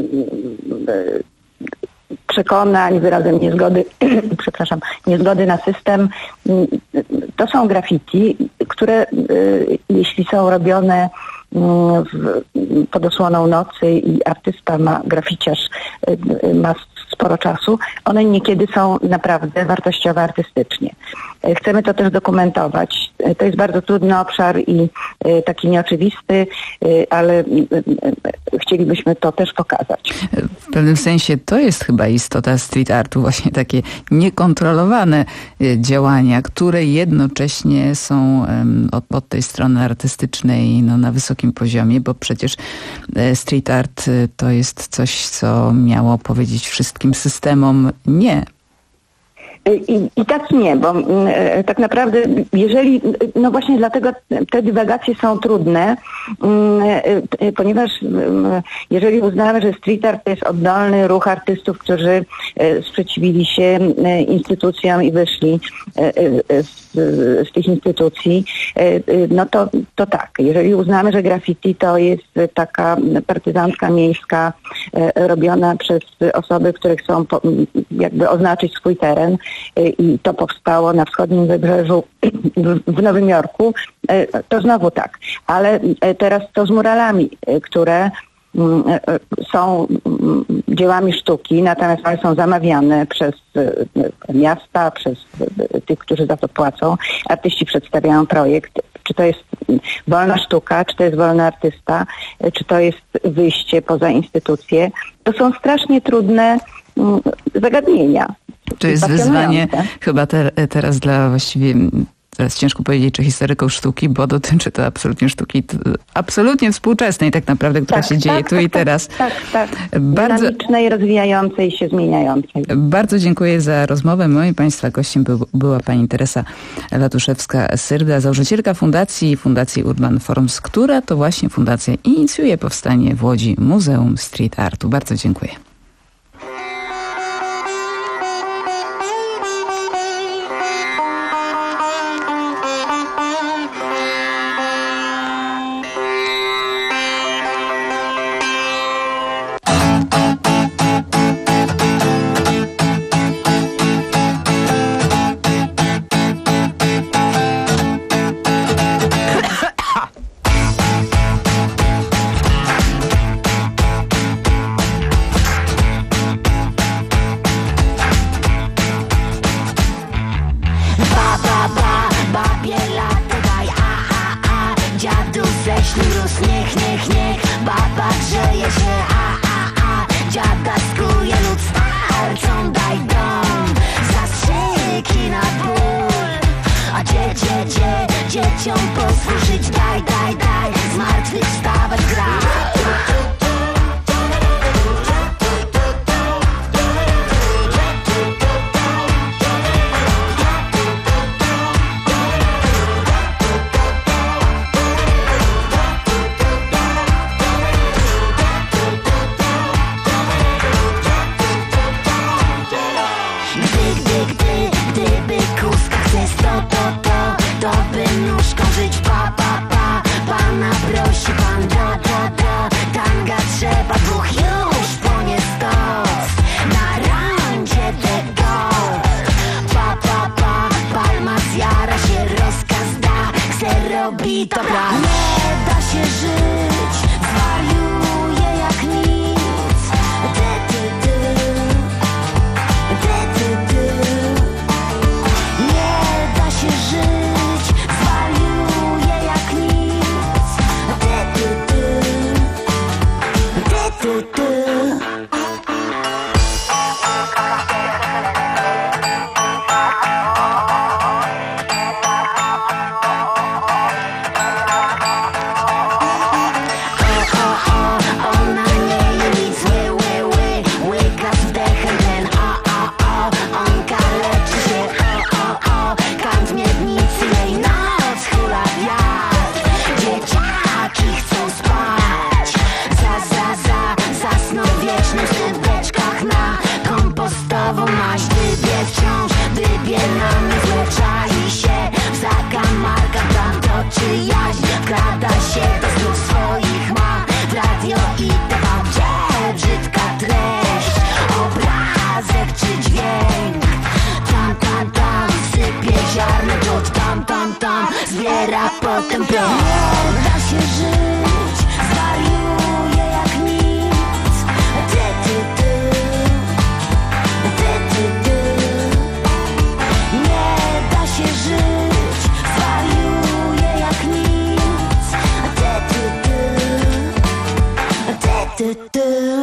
przekonań, wyrazem niezgody, przepraszam, niezgody na system. To są graffiti, które jeśli są robione w, pod osłoną nocy i artysta ma, graficiarz ma sporo czasu, one niekiedy są naprawdę wartościowe artystycznie. Chcemy to też dokumentować. To jest bardzo trudny obszar i taki nieoczywisty, ale chcielibyśmy to też pokazać. W pewnym sensie to jest chyba istota street artu, właśnie takie niekontrolowane działania, które jednocześnie są od, od tej strony artystycznej no, na wysokim poziomie, bo przecież street art to jest coś, co miało powiedzieć wszystkim systemom nie. I, I tak nie, bo e, tak naprawdę jeżeli, no właśnie dlatego te dywagacje są trudne, e, ponieważ e, jeżeli uznamy, że street art to jest oddolny ruch artystów, którzy e, sprzeciwili się e, instytucjom i wyszli e, e, z, z tych instytucji, e, e, no to, to tak. Jeżeli uznamy, że graffiti to jest taka partyzantka miejska e, robiona przez osoby, które chcą po, jakby oznaczyć swój teren, i to powstało na wschodnim wybrzeżu w Nowym Jorku, to znowu tak. Ale teraz to z muralami, które są dziełami sztuki, natomiast one są zamawiane przez miasta, przez tych, którzy za to płacą. Artyści przedstawiają projekt. Czy to jest wolna sztuka, czy to jest wolny artysta, czy to jest wyjście poza instytucje. To są strasznie trudne zagadnienia. To jest wyzwanie chyba te, teraz dla właściwie, teraz ciężko powiedzieć, czy historyków sztuki, bo dotyczy to absolutnie sztuki absolutnie współczesnej tak naprawdę, która tak, się dzieje tak, tu tak, i teraz. Tak, tak. tak. Bardzo, dynamicznej, rozwijającej się, zmieniającej. Bardzo dziękuję za rozmowę. Moim Państwa gościem był, była pani Teresa Latuszewska-Syrda, założycielka fundacji, Fundacji Urban Forums, która to właśnie fundacja inicjuje powstanie w Łodzi Muzeum Street Artu. Bardzo dziękuję. Ślurus, niech, niech, niech, baba grzeje się, a, a, a. dzieciom pozwól żyć, daj, daj, daj, zmartwychwstawać gra. Dobra, nie da się żyć, zwariuję jak nic. Ty, ty, ty, ty, ty, ty. Nie da się żyć, zwariuję jak nic. Ty, ty, ty, ty, ty, ty. Zbiera potem pion. Nie da się żyć, zwariuję jak nic. Ty, ty, ty, ty, ty, ty. Nie da się żyć, zwariuję jak nic. Ty, ty, ty, ty, ty, ty.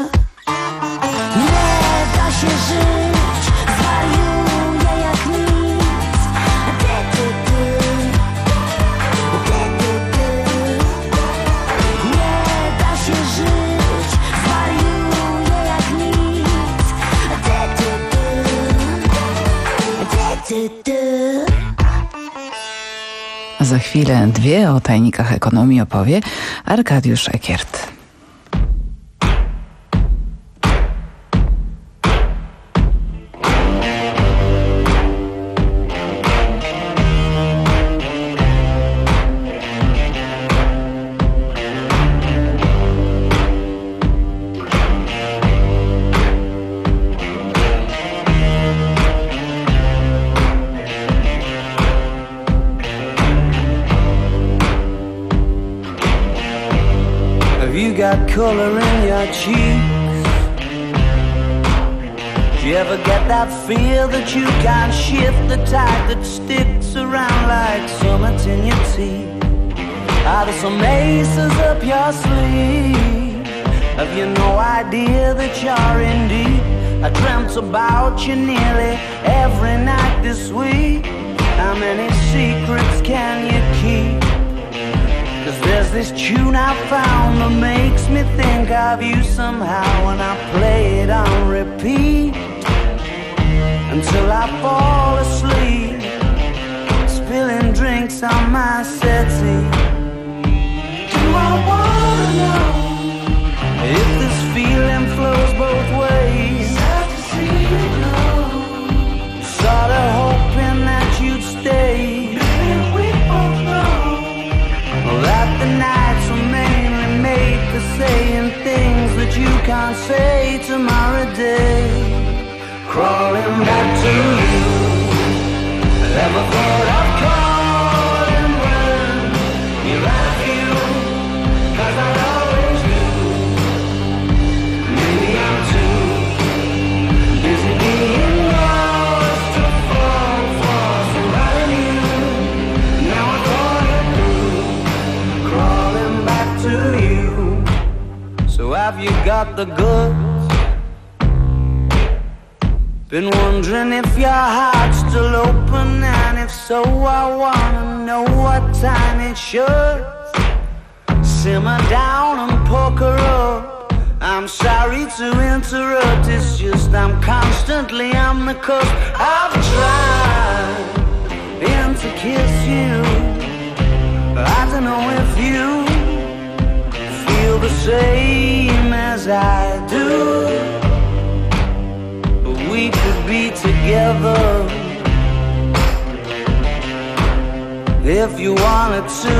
Nie da się żyć, zwariuję jak nic. Ty, ty, ty. Za chwilę dwie o tajnikach ekonomii opowie Arkadiusz Ekiert. Got color in your cheeks. Do you ever get that feel that you can't shift, the tide that sticks around like summits in your teeth? Are there some aces up your sleeve? Have you no idea that you're in deep? I dreamt about you nearly every night this week. How many secrets can you keep? Cause there's this tune I found that makes me think of you somehow, and I play it on repeat until I fall asleep, spilling drinks on my settee. Do I wanna know if this feeling flows both ways? Sad to see you go. Sorta hoping that you'd stay. Baby, we both know that the nights were mainly made for saying things that you can't say tomorrow day. Crawling back to you, never thought I'd calling when you're at you, cause I always knew. Maybe I'm too busy being lost to fall for somebody new. Now I thought it through, crawling back to you. So have you got the goods? Been wondering if your heart's still open, and if so, I wanna know what time it should. Simmer down and poker up. I'm sorry to interrupt, it's just I'm constantly on the cusp. I've tried and to kiss you. I don't know if you feel the same as I do, but we could be together if you wanted to.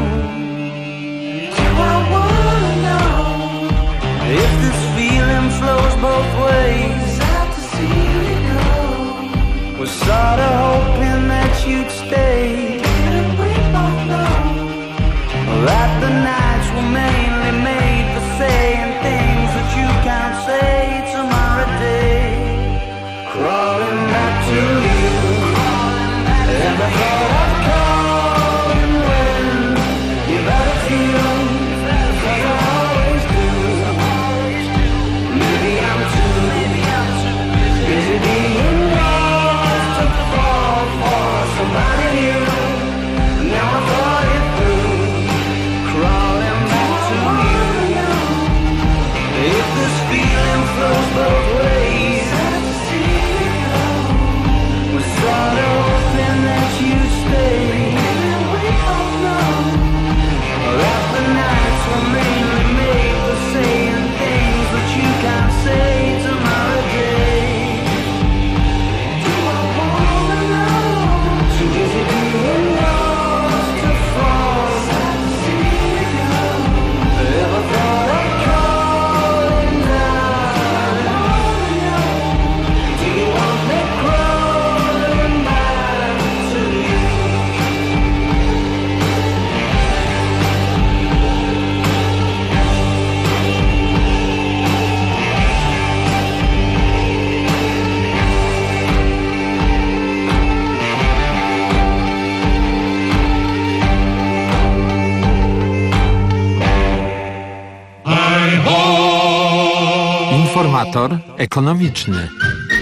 Do I wanna know if this feeling flows both ways? Sad to see you go. Was sorta hoping that you'd stay. Didn't we both know that the nights were mainly made for saying things that you can't say tomorrow day? Crawling back to you, and I thought I'd come when you better feel, 'cause I always do. Maybe I'm too busy being lost to fall for somebody new. Now I thought it through, crawling back to you. If this feeling flows both ways, we're sort of hoping that you stay. We both know that the nights were mainly made for saying things that you can't say tomorrow day. Do I wanna know? Too busy being lost to fall. Sad to see you go. Ever thought of calling down? Do you want me crawling back to you? Informator ekonomiczny.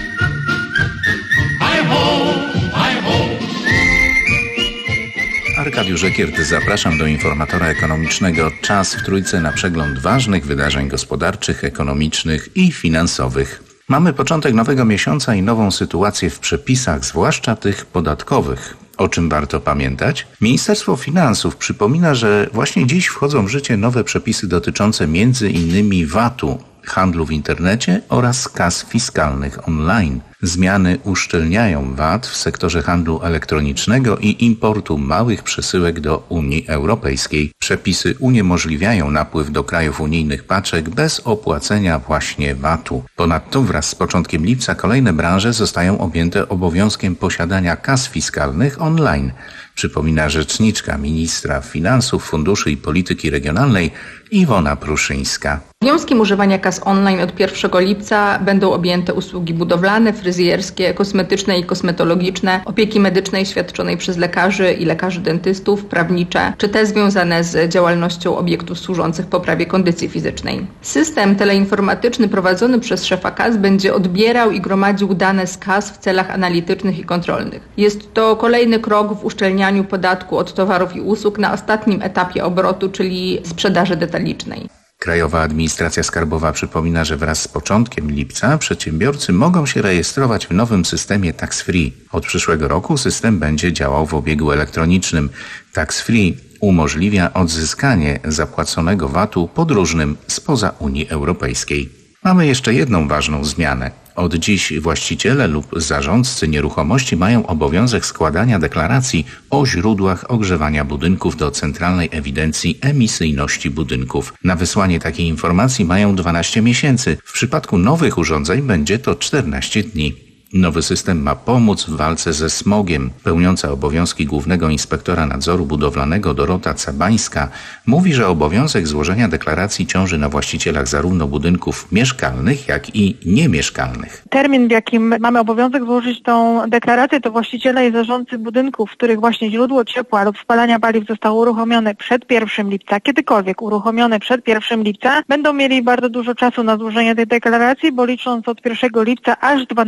Arkadiusz Ekiert, zapraszam do informatora ekonomicznego. Czas w Trójce na przegląd ważnych wydarzeń gospodarczych, ekonomicznych i finansowych. Mamy początek nowego miesiąca i nową sytuację w przepisach, zwłaszcza tych podatkowych. O czym warto pamiętać? Ministerstwo Finansów przypomina, że właśnie dziś wchodzą w życie nowe przepisy dotyczące między innymi V A T-u, handlu w internecie oraz kas fiskalnych online. Zmiany uszczelniają V A T w sektorze handlu elektronicznego i importu małych przesyłek do Unii Europejskiej. Przepisy uniemożliwiają napływ do krajów unijnych paczek bez opłacenia właśnie V A T-u. Ponadto wraz z początkiem lipca kolejne branże zostają objęte obowiązkiem posiadania kas fiskalnych online. Przypomina rzeczniczka ministra finansów, funduszy i polityki regionalnej Iwona Pruszyńska. Obowiązkiem używania kas online od pierwszego lipca będą objęte usługi budowlane, fryzjerskie, kosmetyczne i kosmetologiczne, opieki medycznej świadczonej przez lekarzy i lekarzy dentystów, prawnicze, czy te związane z działalnością obiektów służących poprawie kondycji fizycznej. System teleinformatyczny prowadzony przez szefa kas będzie odbierał i gromadził dane z kas w celach analitycznych i kontrolnych. Jest to kolejny krok w uszczelnianiu podatku od towarów i usług na ostatnim etapie obrotu, czyli sprzedaży detalicznej. Krajowa Administracja Skarbowa przypomina, że wraz z początkiem lipca przedsiębiorcy mogą się rejestrować w nowym systemie Tax Free. Od przyszłego roku system będzie działał w obiegu elektronicznym. Tax Free umożliwia odzyskanie zapłaconego V A T-u podróżnym spoza Unii Europejskiej. Mamy jeszcze jedną ważną zmianę. Od dziś właściciele lub zarządcy nieruchomości mają obowiązek składania deklaracji o źródłach ogrzewania budynków do Centralnej Ewidencji Emisyjności Budynków. Na wysłanie takiej informacji mają dwanaście miesięcy. W przypadku nowych urządzeń będzie to czternaście dni. Nowy system ma pomóc w walce ze smogiem. Pełniąca obowiązki Głównego Inspektora Nadzoru Budowlanego Dorota Cabańska mówi, że obowiązek złożenia deklaracji ciąży na właścicielach zarówno budynków mieszkalnych, jak i niemieszkalnych. Termin, w jakim mamy obowiązek złożyć tą deklarację, to właściciele i zarządcy budynków, w których właśnie źródło ciepła lub spalania paliw zostało uruchomione przed pierwszego lipca, kiedykolwiek uruchomione przed pierwszego lipca, będą mieli bardzo dużo czasu na złożenie tej deklaracji, bo licząc od pierwszego lipca aż dwanaście miesięcy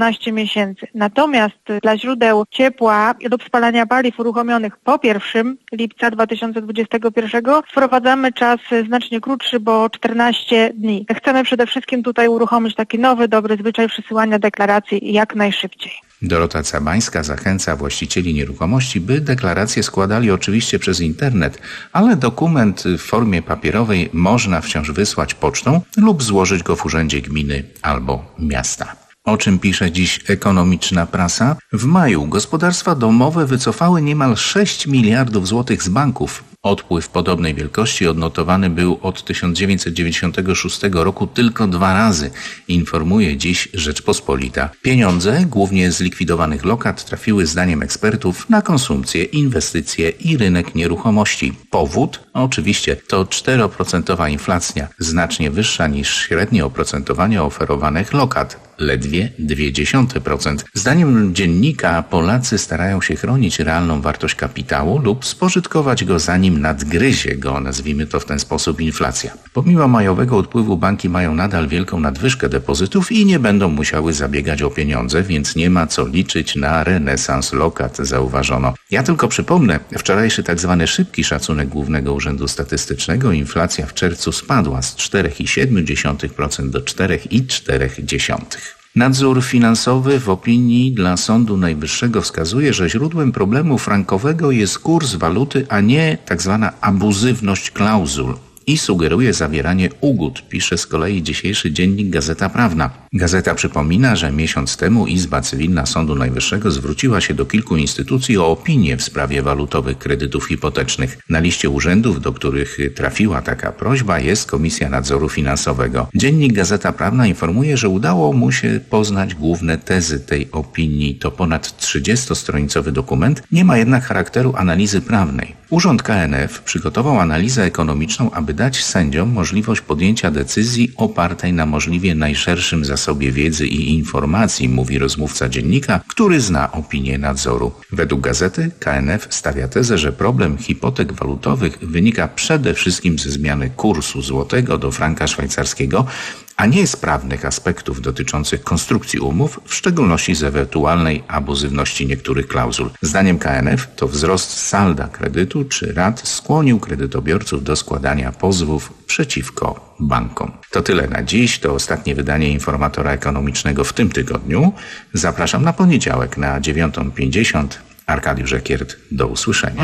miesięcy. Natomiast dla źródeł ciepła lub spalania paliw uruchomionych po pierwszego lipca dwa tysiące dwudziestego pierwszego wprowadzamy czas znacznie krótszy, bo czternaście dni. Chcemy przede wszystkim tutaj uruchomić taki nowy, dobry zwyczaj przesyłania deklaracji jak najszybciej. Dorota Cabańska zachęca właścicieli nieruchomości, by deklaracje składali oczywiście przez internet, ale dokument w formie papierowej można wciąż wysłać pocztą lub złożyć go w urzędzie gminy albo miasta. O czym pisze dziś ekonomiczna prasa? W maju gospodarstwa domowe wycofały niemal sześć miliardów złotych z banków. Odpływ podobnej wielkości odnotowany był od tysiąc dziewięćset dziewięćdziesiątego szóstego roku tylko dwa razy, informuje dziś Rzeczpospolita. Pieniądze, głównie z likwidowanych lokat, trafiły zdaniem ekspertów na konsumpcję, inwestycje i rynek nieruchomości. Powód? Oczywiście to czteroprocentowa inflacja, znacznie wyższa niż średnie oprocentowanie oferowanych lokat. Ledwie zero przecinek dwa procent. Zdaniem dziennika Polacy starają się chronić realną wartość kapitału lub spożytkować go zanim nadgryzie go, nazwijmy to w ten sposób, inflacja. Pomimo majowego odpływu banki mają nadal wielką nadwyżkę depozytów i nie będą musiały zabiegać o pieniądze, więc nie ma co liczyć na renesans lokat, zauważono. Ja tylko przypomnę, wczorajszy tak zwany szybki szacunek Głównego Urzędu Statystycznego, inflacja w czerwcu spadła z cztery przecinek siedem procent do cztery przecinek cztery procent. Nadzór finansowy w opinii dla Sądu Najwyższego wskazuje, że źródłem problemu frankowego jest kurs waluty, a nie tzw. abuzywność klauzul. I sugeruje zawieranie ugód, pisze z kolei dzisiejszy dziennik Gazeta Prawna. Gazeta przypomina, że miesiąc temu Izba Cywilna Sądu Najwyższego zwróciła się do kilku instytucji o opinię w sprawie walutowych kredytów hipotecznych. Na liście urzędów, do których trafiła taka prośba, jest Komisja Nadzoru Finansowego. Dziennik Gazeta Prawna informuje, że udało mu się poznać główne tezy tej opinii. To ponad trzydziestostronicowy dokument, nie ma jednak charakteru analizy prawnej. Urząd K N F przygotował analizę ekonomiczną, aby dać sędziom możliwość podjęcia decyzji opartej na możliwie najszerszym zasobie wiedzy i informacji, mówi rozmówca dziennika, który zna opinię nadzoru. Według gazety K N F stawia tezę, że problem hipotek walutowych wynika przede wszystkim ze zmiany kursu złotego do franka szwajcarskiego, a nie z prawnych aspektów dotyczących konstrukcji umów, w szczególności z ewentualnej abuzywności niektórych klauzul. Zdaniem K N F to wzrost salda kredytu czy rat skłonił kredytobiorców do składania pozwów przeciwko bankom. To tyle na dziś, to ostatnie wydanie Informatora Ekonomicznego w tym tygodniu. Zapraszam na poniedziałek na dziewiąta pięćdziesiąt. Arkadiusz Ekiert, do usłyszenia.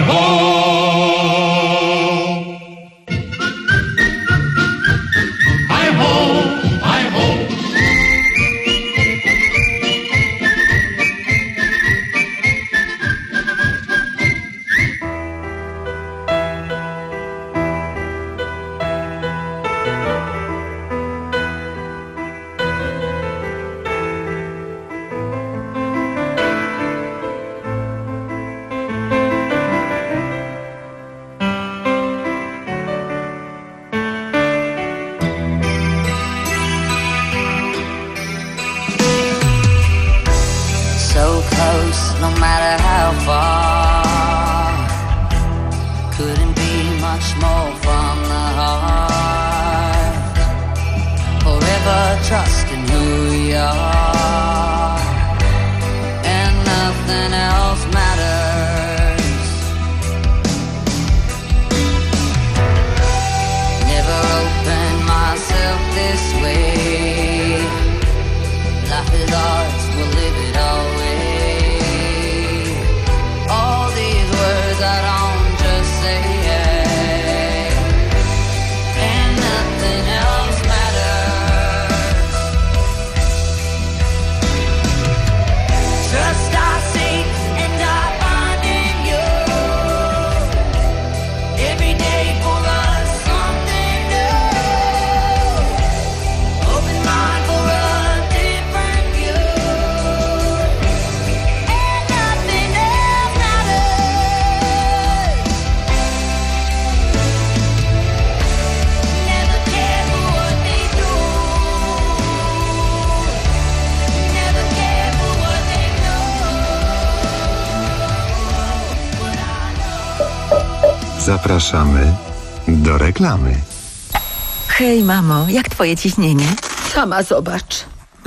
No matter how far, couldn't be much more from the heart. Forever trusting who we are, and nothing else matters. Never opened myself this way. Life is ours, we'll live it always. I don't just say yeah, and nothing else matters. Trust I seek and I find in you. Every day for us something new. Open mind for a different view, and nothing else matters. Zapraszamy do reklamy. Hej, mamo, jak twoje ciśnienie? Sama zobacz.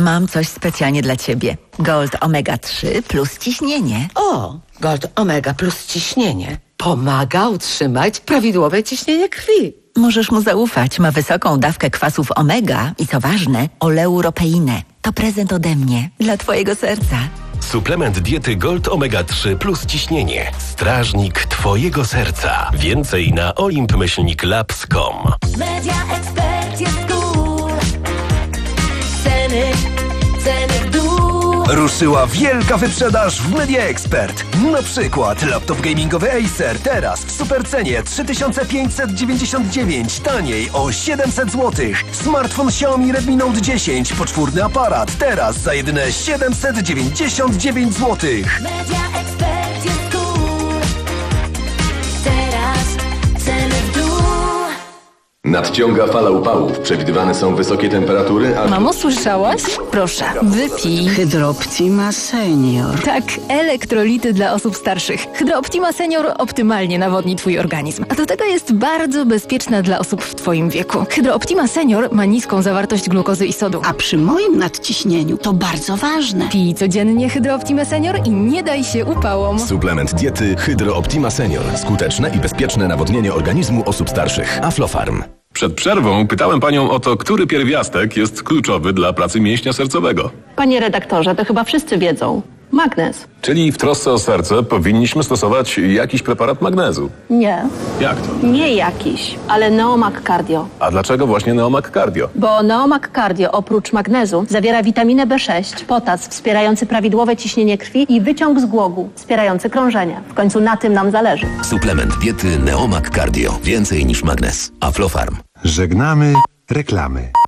Mam coś specjalnie dla ciebie. Gold Omega trzy plus ciśnienie. O, Gold Omega plus ciśnienie pomaga utrzymać prawidłowe ciśnienie krwi. Możesz mu zaufać. Ma wysoką dawkę kwasów omega i co ważne, oleuropeinę. To prezent ode mnie dla twojego serca. Suplement diety Gold Omega trzy plus ciśnienie. Strażnik twojego serca. Więcej na olimp myślnik labs kropka com. Media Expert jest cool. Ceny, ceny w dół. Ruszyła wielka wyprzedaż w Media Expert. Na przykład laptop gamingowy Acer teraz w supercenie trzy tysiące pięćset dziewięćdziesiąt dziewięć, taniej o siedemset złotych. Smartfon Xiaomi Redmi Note dziesięć, poczwórny aparat teraz za jedyne siedemset dziewięćdziesiąt dziewięć złotych. Media Expert jest cool. Teraz ceny w dół. Nadciąga fala upałów. Przewidywane są wysokie temperatury, a... Mamo, słyszałaś? Proszę, wypij. Hydrooptima Senior. Tak, elektrolity dla osób starszych. Hydrooptima Senior optymalnie nawodni twój organizm. A do tego jest bardzo bezpieczna dla osób w twoim wieku. Hydrooptima Senior ma niską zawartość glukozy i sodu. A przy moim nadciśnieniu to bardzo ważne. Pij codziennie Hydrooptima Senior i nie daj się upałom. Suplement diety Hydrooptima Senior. Skuteczne i bezpieczne nawodnienie organizmu osób starszych. Aflofarm. Przed przerwą pytałem panią o to, który pierwiastek jest kluczowy dla pracy mięśnia sercowego. Panie redaktorze, to chyba wszyscy wiedzą. Magnez. Czyli w trosce o serce powinniśmy stosować jakiś preparat magnezu. Nie. Jak to? Nie jakiś, ale Neomag Cardio. A dlaczego właśnie Neomag Cardio? Bo Neomag Cardio oprócz magnezu zawiera witaminę B sześć, potas wspierający prawidłowe ciśnienie krwi i wyciąg z głogu wspierający krążenie. W końcu na tym nam zależy. Suplement diety Neomag Cardio. Więcej niż magnez. Aflofarm. Żegnamy reklamy.